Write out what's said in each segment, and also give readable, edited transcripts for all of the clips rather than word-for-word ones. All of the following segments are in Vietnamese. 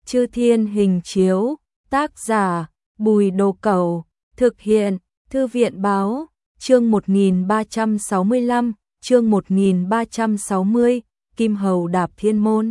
Chư Thiên Hình Chiếu, tác giả Bùi Đồ Cẩu, thực hiện Thư viện báo, chương 1365, chương 1360, Kim Hầu đạp thiên môn.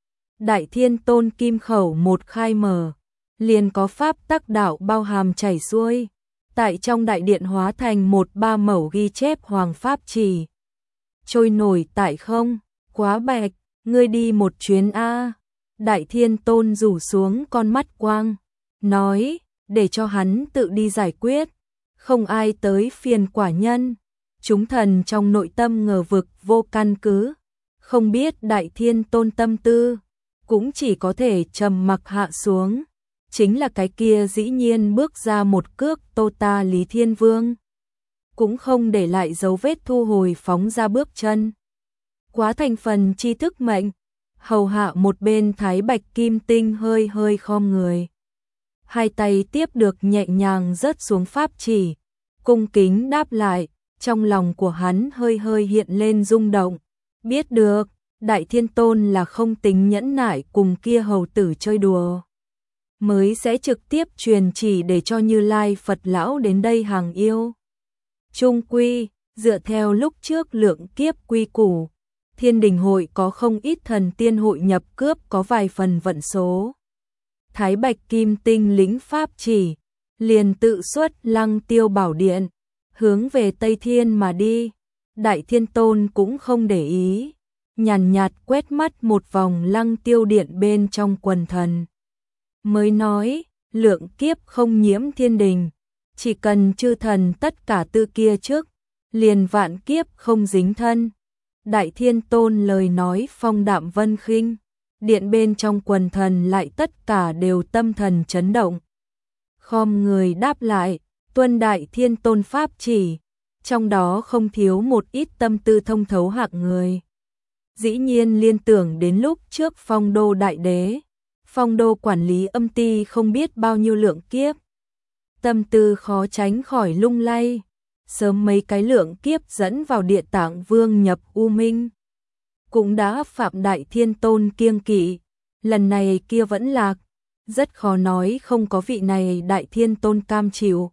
Đại Thiên Tôn kim khẩu một khai mở, liền có pháp tắc đạo bao hàm chảy xuôi, tại trong đại điện hóa thành một ba mẩu ghi chép hoàng pháp chỉ. Trôi nổi tại không, Quá Bạch, ngươi đi một chuyến a. Đại Thiên Tôn rủ xuống con mắt quang, nói, để cho hắn tự đi giải quyết, không ai tới phiền quả nhân. Chúng thần trong nội tâm ngờ vực vô căn cứ, không biết Đại Thiên Tôn tâm tư, cũng chỉ có thể trầm mặc hạ xuống. Chính là cái kia dĩ nhiên bước ra một cước tô ta Lý Thiên Vương, cũng không để lại dấu vết thu hồi phóng ra bước chân. Quá thành phần tri thức mệnh, hầu hạ một bên Thái Bạch Kim Tinh hơi hơi khom người. Hai tay tiếp được nhẹ nhàng rớt xuống pháp chỉ, cung kính đáp lại, trong lòng của hắn hơi hơi hiện lên rung động. Biết được, Đại Thiên Tôn là không tính nhẫn nại cùng kia hầu tử chơi đùa, mới sẽ trực tiếp truyền chỉ để cho Như Lai Phật Lão đến đây hàng yêu. Trung quy, dựa theo lúc trước lượng kiếp quy củ, Thiên Đình hội có không ít thần tiên hội nhập cướp có vài phần vận số. Thái Bạch Kim Tinh lĩnh pháp chỉ, liền tự xuất Lăng Tiêu Bảo Điện, hướng về Tây Thiên mà đi. Đại Thiên Tôn cũng không để ý, nhàn nhạt quét mắt một vòng Lăng Tiêu Điện bên trong quần thần, mới nói, lượng kiếp không nhiễm thiên đình, chỉ cần chư thần tất cả tư kia trước, liền vạn kiếp không dính thân. Đại Thiên Tôn lời nói phong đạm vân khinh, điện bên trong quần thần lại tất cả đều tâm thần chấn động. Khom người đáp lại, tuân Đại Thiên Tôn pháp chỉ, trong đó không thiếu một ít tâm tư thông thấu hạng người. Dĩ nhiên liên tưởng đến lúc trước Phong Đô Đại Đế, Phong Đô quản lý âm ti không biết bao nhiêu lượng kiếp. Tâm tư khó tránh khỏi lung lay, sớm mấy cái lượng kiếp dẫn vào Địa Tạng Vương nhập U Minh, cũng đã phạm Đại Thiên Tôn kiêng kỵ, lần này kia vẫn lạc, rất khó nói không có vị này Đại Thiên Tôn cam chịu.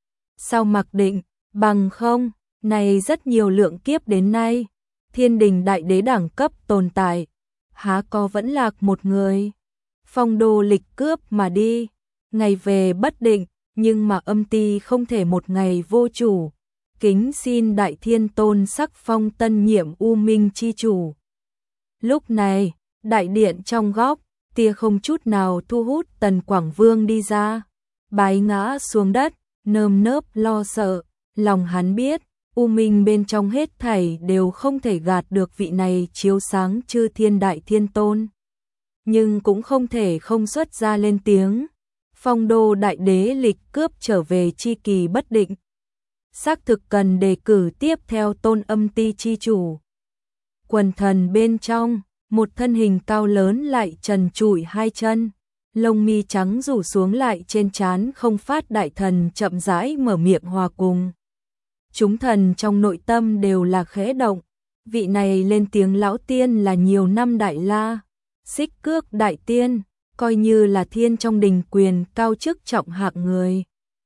Sao mặc định, bằng không, này rất nhiều lượng kiếp đến nay, Thiên Đình Đại Đế đẳng cấp tồn tại, há có vẫn lạc một người. Phong Đô lịch cướp mà đi, ngày về bất định, nhưng mà âm ti không thể một ngày vô chủ. Kính xin Đại Thiên Tôn sắc phong tân nhiệm U Minh chi chủ. Lúc này, đại điện trong góc, tia không chút nào thu hút Tần Quảng Vương đi ra, bái ngã xuống đất, nơm nớp lo sợ, lòng hắn biết, U Minh bên trong hết thảy đều không thể gạt được vị này chiếu sáng chư thiên Đại Thiên Tôn. Nhưng cũng không thể không xuất ra lên tiếng. Phong Đô Đại Đế lịch cướp trở về chi kỳ bất định, xác thực cần đề cử tiếp theo tôn âm ti chi chủ. Quần thần bên trong, một thân hình cao lớn lại trần trụi hai chân, lông mi trắng rủ xuống lại trên trán không phát đại thần chậm rãi mở miệng hòa cùng. Chúng thần trong nội tâm đều là khẽ động, vị này lên tiếng lão tiên là nhiều năm đại la, Xích Cước Đại Tiên, coi như là thiên trong đình quyền cao chức trọng hạng người.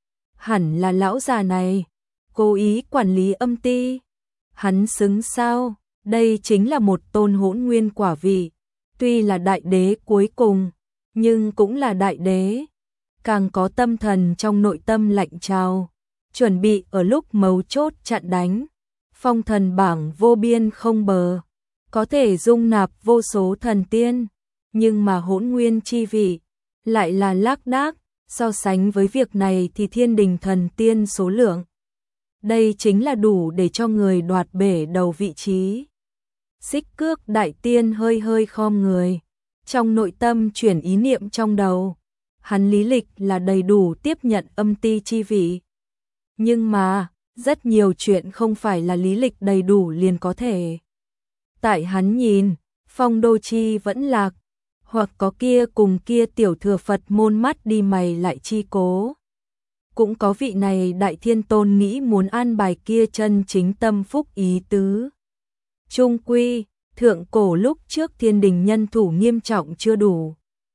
Hẳn là lão già này cố ý quản lý âm ti, hắn xứng sao? Đây chính là một tôn hỗn nguyên quả vị, tuy là đại đế cuối cùng, nhưng cũng là đại đế. Càng có tâm thần trong nội tâm lạnh trào, chuẩn bị ở lúc mấu chốt chặn đánh. Phong thần bảng vô biên không bờ, có thể dung nạp vô số thần tiên, nhưng mà hỗn nguyên chi vị lại là lác đác, so sánh với việc này thì thiên đình thần tiên số lượng, đây chính là đủ để cho người đoạt bể đầu vị trí. Xích Cước Đại Tiên hơi hơi khom người, trong nội tâm chuyển ý niệm trong đầu, hắn lý lịch là đầy đủ tiếp nhận âm ti chi vị. Nhưng mà, rất nhiều chuyện không phải là lý lịch đầy đủ liền có thể. Tại hắn nhìn, Phong Đô chi vẫn lạc, hoặc có kia cùng kia tiểu thừa Phật môn mắt đi mày lại chi cố. Cũng có vị này Đại Thiên Tôn nghĩ muốn an bài kia chân chính tâm phúc ý tứ. Trung quy, thượng cổ lúc trước thiên đình nhân thủ nghiêm trọng chưa đủ.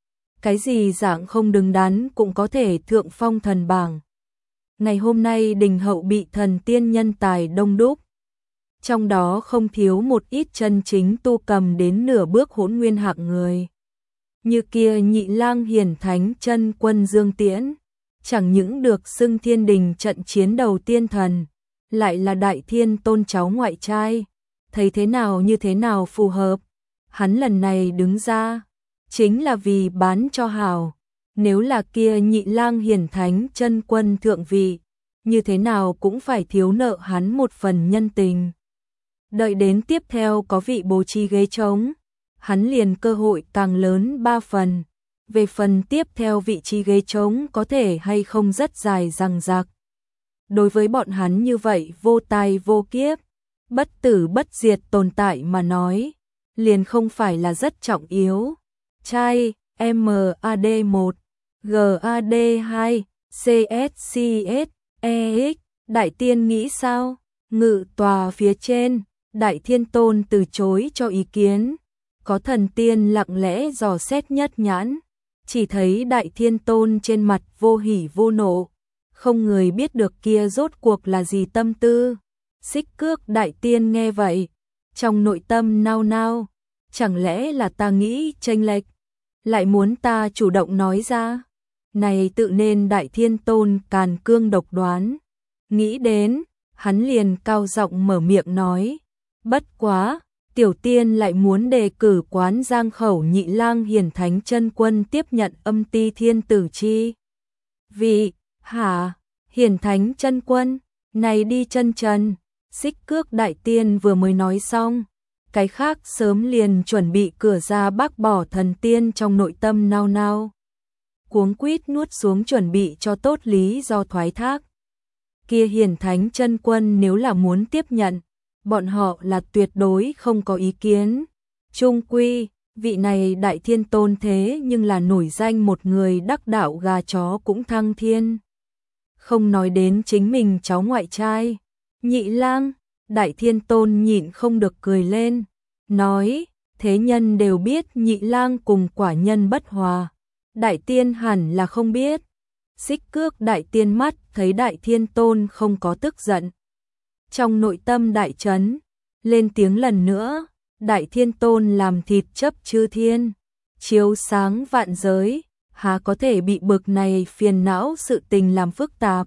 cái gì dạng không đứng đắn cũng có thể thượng phong thần bảng. Ngày hôm nay đình hậu bị thần tiên nhân tài đông đúc, trong đó không thiếu một ít chân chính tu cầm đến nửa bước hỗn nguyên hạng người. Như kia Nhị Lang Hiển Thánh Chân Quân Dương Tiễn, chẳng những được xưng thiên đình trận chiến đầu tiên thần, lại là Đại Thiên Tôn cháu ngoại trai, thấy thế nào như thế nào phù hợp. Hắn lần này đứng ra, chính là vì bán cho hào. Nếu là kia Nhị Lang Hiển Thánh Chân Quân thượng vị, như thế nào cũng phải thiếu nợ hắn một phần nhân tình. Đợi đến tiếp theo có vị bố trí ghế trống, hắn liền cơ hội càng lớn 3 phần. Về phần tiếp theo vị trí ghế trống có thể hay không rất dài dằng dặc. Đối với bọn hắn như vậy vô tai vô kiếp, bất tử bất diệt tồn tại mà nói, liền không phải là rất trọng yếu. Trai, MAD1, GAD2, CSCS, EX, Đại Tiên nghĩ sao? Ngự tòa phía trên, Đại Thiên Tôn từ chối cho ý kiến. Có thần tiên lặng lẽ dò xét nhất nhãn, chỉ thấy Đại Thiên Tôn trên mặt vô hỉ vô nộ, không người biết được kia rốt cuộc là gì tâm tư. Xích Cước Đại Tiên nghe vậy, trong nội tâm nao nao, chẳng lẽ là ta nghĩ chênh lệch, lại muốn ta chủ động nói ra? Này tự nên Đại Thiên Tôn càn cương độc đoán. Nghĩ đến, hắn liền cao giọng mở miệng nói, bất quá, tiểu tiên lại muốn đề cử quán Giang Khẩu Nhị Lang Hiển Thánh Chân Quân tiếp nhận âm ti thiên tử chi vị. Hả? Hiển Thánh Chân Quân, này đi chân trần. Xích Cước Đại Tiên vừa mới nói xong, cái khác sớm liền chuẩn bị cửa ra bác bỏ thần tiên trong nội tâm nao nao, cuống quýt nuốt xuống chuẩn bị cho tốt lý do thoái thác. Kia Hiển Thánh Chân Quân nếu là muốn tiếp nhận, bọn họ là tuyệt đối không có ý kiến. Trung quy, vị này Đại Thiên Tôn thế nhưng là nổi danh một người đắc đạo gà chó cũng thăng thiên. Không nói đến chính mình cháu ngoại trai, Nhị Lang, Đại Thiên Tôn nhịn không được cười lên, nói, thế nhân đều biết Nhị Lang cùng quả nhân bất hòa, Đại Tiên hẳn là không biết. Xích Cước Đại Tiên mắt thấy Đại Thiên Tôn không có tức giận, trong nội tâm đại chấn, lên tiếng lần nữa, Đại Thiên Tôn làm thịt chấp chư thiên, chiếu sáng vạn giới, há có thể bị bực này phiền não sự tình làm phức tạp.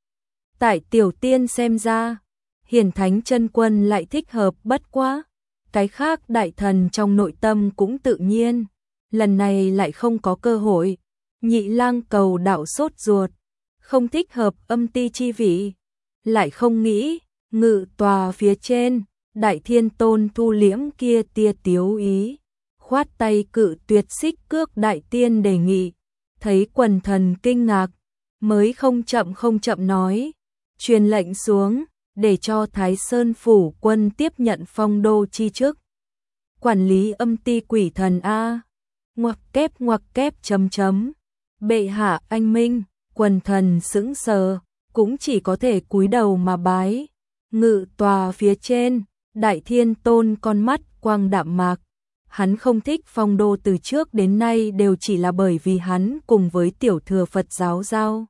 Tại tiểu tiên xem ra, Hiển Thánh Chân Quân lại thích hợp bất quá, cái khác đại thần trong nội tâm cũng tự nhiên, lần này lại không có cơ hội. Nhị Lang cầu đạo sốt ruột, không thích hợp âm ti chi vị, lại không nghĩ, ngự tòa phía trên, Đại Thiên Tôn thu liễm kia tia tiếu ý, khoát tay cự tuyệt Xích Cước Đại Tiên đề nghị. Thấy quần thần kinh ngạc, mới không chậm nói, truyền lệnh xuống, để cho Thái Sơn Phủ Quân tiếp nhận phong đô chi chức. Quản lý âm ti quỷ thần A. Ngoặc kép chấm. Bệ hạ anh minh, quần thần sững sờ, cũng chỉ có thể cúi đầu mà bái. Ngự tòa phía trên, Đại Thiên Tôn con mắt quang đạm mạc. Hắn không thích phong đô từ trước đến nay đều chỉ là bởi vì hắn cùng với tiểu thừa Phật giáo giao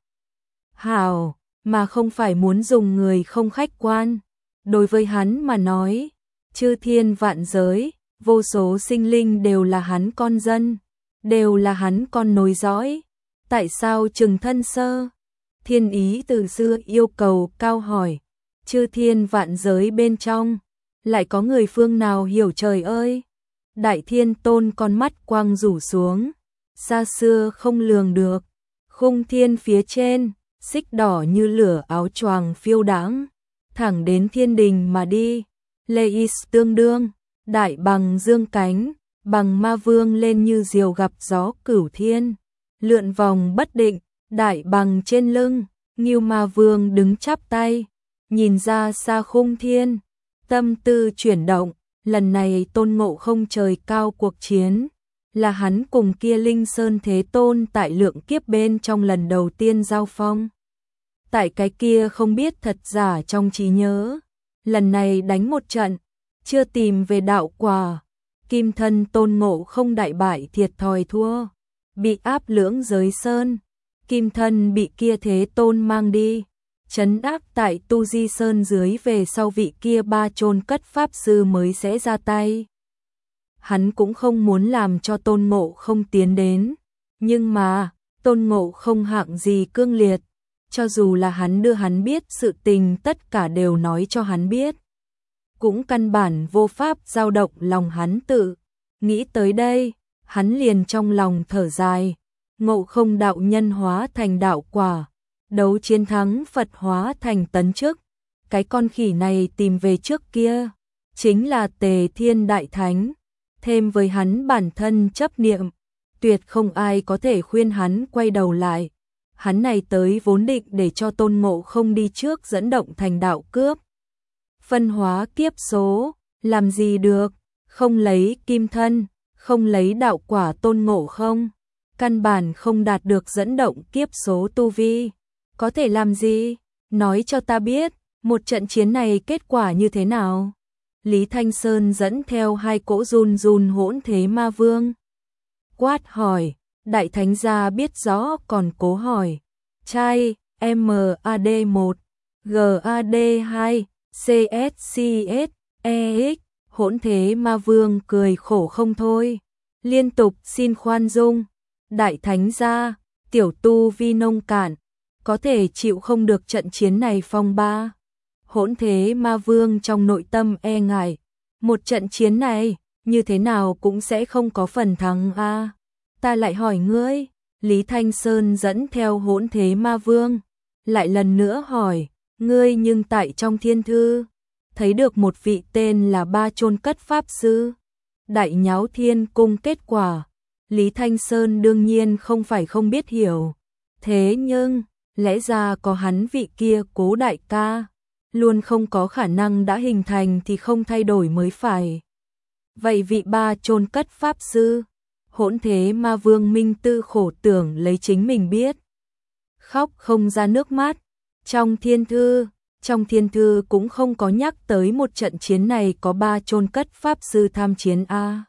hảo, mà không phải muốn dùng người không khách quan. Đối với hắn mà nói, chư thiên vạn giới, vô số sinh linh đều là hắn con dân, đều là hắn con nối dõi. Tại sao Trừng Thân Sơ? Thiên ý từ xưa yêu cầu cao hỏi, chư thiên vạn giới bên trong, lại có người phương nào hiểu trời ơi? Đại Thiên Tôn con mắt quang rủ xuống, xa xưa không lường được, khung thiên phía trên, xích đỏ như lửa áo choàng phiêu đãng, thẳng đến thiên đình mà đi. Leis tương đương, đại bằng dương cánh, bằng ma vương lên như diều gặp gió cửu thiên, lượn vòng bất định, đại bằng trên lưng, Ngưu Ma Vương đứng chắp tay, nhìn ra xa khung thiên, tâm tư chuyển động. Lần này Tôn Ngộ Không trời cao cuộc chiến, là hắn cùng kia Linh Sơn Thế Tôn tại lượng kiếp bên trong lần đầu tiên giao phong. Tại cái kia không biết thật giả trong trí nhớ, lần này đánh một trận, chưa tìm về đạo quả, kim thân Tôn Ngộ Không đại bại thiệt thòi thua. bị áp lưỡng giới sơn, kim thân bị kia Thế Tôn mang đi, trấn áp tại Tu Di Sơn dưới về sau vị kia ba chôn cất pháp sư mới sẽ ra tay. Hắn cũng không muốn làm cho Tôn Ngộ Không tiến đến, nhưng mà Tôn Ngộ Không hạng gì cương liệt, cho dù là hắn đưa hắn biết sự tình tất cả đều nói cho hắn biết, cũng căn bản vô pháp dao động lòng hắn tự. Nghĩ tới đây, hắn liền trong lòng thở dài, Ngộ Không đạo nhân hóa thành đạo quả, đấu chiến thắng Phật hóa thành tấn chức, cái con khỉ này tìm về trước kia, chính là Tề Thiên Đại Thánh, thêm với hắn bản thân chấp niệm, tuyệt không ai có thể khuyên hắn quay đầu lại. Hắn này tới vốn định để cho Tôn Ngộ Không đi trước dẫn động thành đạo cướp. Phân hóa kiếp số, làm gì được, không lấy kim thân, không lấy đạo quả Tôn Ngộ Không, căn bản không đạt được dẫn động kiếp số tu vi. Có thể làm gì? Nói cho ta biết, một trận chiến này kết quả như thế nào? Lý Thanh Sơn dẫn theo hai cỗ run run hỗn thế ma vương. Quát hỏi, Đại Thánh gia biết rõ còn cố hỏi. Trai, MAD1, GAD2, CSCS, EX, hỗn thế ma vương cười khổ không thôi. Liên tục xin khoan dung. Đại Thánh gia, tiểu tu vi nông cạn, có thể chịu không được trận chiến này phong ba. Hỗn thế ma vương trong nội tâm e ngại, một trận chiến này, như thế nào cũng sẽ không có phần thắng a. Ta lại hỏi ngươi, Lý Thanh Sơn dẫn theo hỗn thế ma vương, lại lần nữa hỏi, ngươi nhưng tại trong thiên thư, thấy được một vị tên là Ba Chôn Cất Pháp Sư, Đại Nháo Thiên Cung kết quả. Lý Thanh Sơn đương nhiên không phải không biết hiểu, thế nhưng, lẽ ra có hắn vị kia Cố đại ca, luôn không có khả năng đã hình thành thì không thay đổi mới phải. Vậy vị Ba Chôn Cất Pháp Sư, hỗn thế ma vương minh tư khổ tưởng lấy chính mình biết. Khóc không ra nước mắt, trong thiên thư cũng không có nhắc tới một trận chiến này có Ba Chôn Cất Pháp Sư tham chiến a.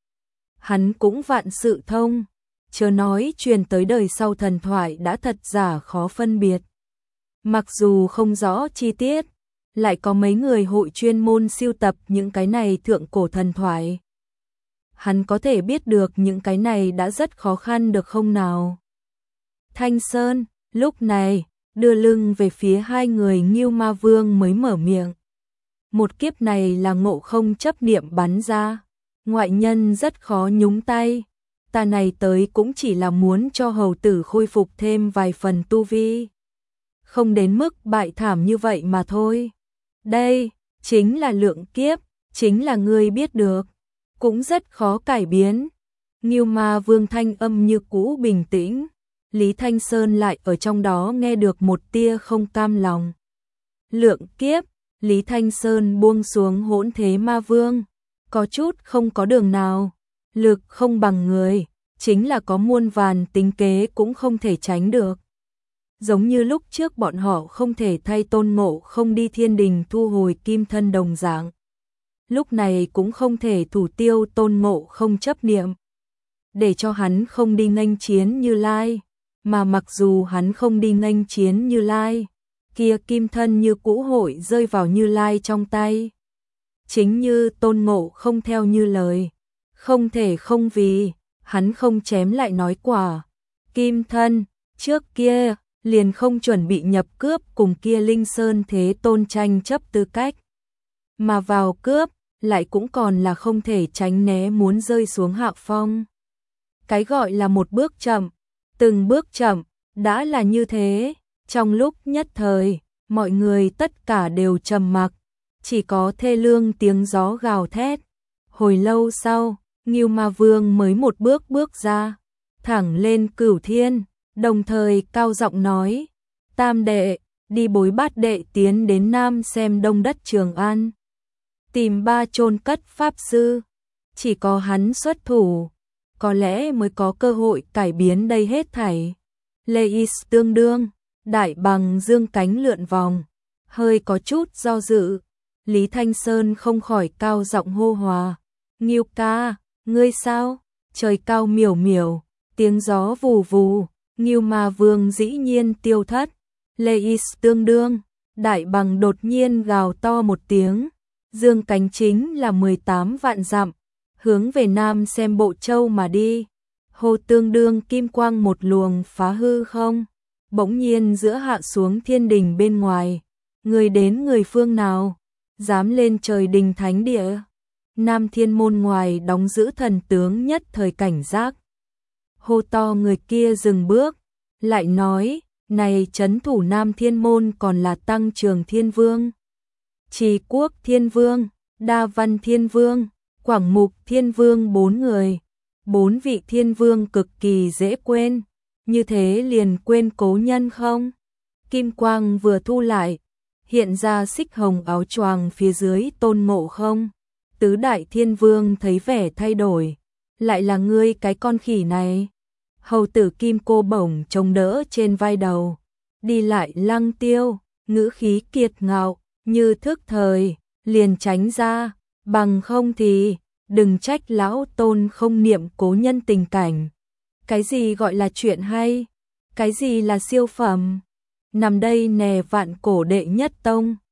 Hắn cũng vạn sự thông, chớ nói truyền tới đời sau thần thoại đã thật giả khó phân biệt. Mặc dù không rõ chi tiết, lại có mấy người hội chuyên môn sưu tập những cái này thượng cổ thần thoại. Hắn có thể biết được những cái này đã rất khó khăn được không nào? Thanh Sơn, lúc này, đưa lưng về phía hai người Ngưu Ma Vương mới mở miệng. Một kiếp này là Ngộ Không chấp niệm bắn ra, ngoại nhân rất khó nhúng tay. Ta này tới cũng chỉ là muốn cho hầu tử khôi phục thêm vài phần tu vi. Không đến mức bại thảm như vậy mà thôi. Đây, chính là lượng kiếp, chính là ngươi biết được. Cũng rất khó cải biến. Ngưu Ma Vương thanh âm như cũ bình tĩnh. Lý Thanh Sơn lại ở trong đó nghe được một tia không cam lòng. Lượng kiếp, Lý Thanh Sơn buông xuống hỗn thế ma vương. Có chút không có đường nào. Lực không bằng người, chính là có muôn vàn tính kế cũng không thể tránh được. Giống như lúc trước bọn họ không thể thay Tôn Ngộ Không đi thiên đình thu hồi kim thân đồng dạng. Lúc này cũng không thể thủ tiêu Tôn Ngộ Không chấp niệm. Để cho hắn không đi nghênh chiến Như Lai. Mà mặc dù hắn không đi nghênh chiến Như Lai, kia kim thân như cũ hội rơi vào Như Lai trong tay. Chính như Tôn Ngộ Không theo như lời. Không thể không vì, hắn không chém lại nói quả. Kim thân, trước kia, liền không chuẩn bị nhập cướp cùng kia Linh Sơn Thế Tôn tranh chấp tư cách. Mà vào cướp, lại cũng còn là không thể tránh né muốn rơi xuống hạ phong. Cái gọi là một bước chậm, từng bước chậm, đã là như thế. Trong lúc nhất thời, mọi người tất cả đều trầm mặc, chỉ có thê lương tiếng gió gào thét. Hồi lâu sau, Ngưu Ma Vương mới một bước bước ra, thẳng lên Cửu Thiên, đồng thời cao giọng nói, Tam đệ, đi bối Bát đệ tiến đến Nam xem đông đất Trường An. Tìm Ba Chôn Cất Pháp Sư, chỉ có hắn xuất thủ, có lẽ mới có cơ hội cải biến đây hết thảy. Leis tương đương, đại bằng dương cánh lượn vòng, hơi có chút do dự. Lý Thanh Sơn không khỏi cao giọng hô hòa, Ngưu ca, ngươi sao? Trời cao miểu miểu, Tiếng gió vù vù, Ngưu Ma Vương dĩ nhiên tiêu thất. Leis tương đương, đại bằng đột nhiên gào to một tiếng, dương cánh chính là 18 vạn dặm, hướng về nam xem Bộ Châu mà đi. Hô tương đương kim quang một luồng phá hư không, bỗng nhiên giữa hạ xuống thiên đình bên ngoài. Người đến người phương nào, dám lên trời đình thánh địa? Nam thiên môn ngoài đóng giữ thần tướng nhất thời cảnh giác. Hô to người kia dừng bước, lại nói, này trấn thủ Nam thiên môn còn là Tăng Trường Thiên Vương, Trì Quốc Thiên Vương, Đa Văn Thiên Vương, Quảng Mục Thiên Vương 4 người. 4 vị thiên vương cực kỳ dễ quên, như thế liền quên cố nhân không? Kim quang vừa thu lại, hiện ra xích hồng áo choàng phía dưới Tôn Ngộ Không. Tứ đại thiên vương thấy vẻ thay đổi, lại là ngươi cái con khỉ này. Hầu tử kim cô bổng chống đỡ trên vai đầu, đi lại lăng tiêu, ngữ khí kiệt ngạo, như thức thời, liền tránh ra, bằng không thì đừng trách lão Tôn không niệm cố nhân tình cảnh. Cái gì gọi là chuyện hay? Cái gì là siêu phẩm? Nằm đây nè vạn cổ đệ nhất tông.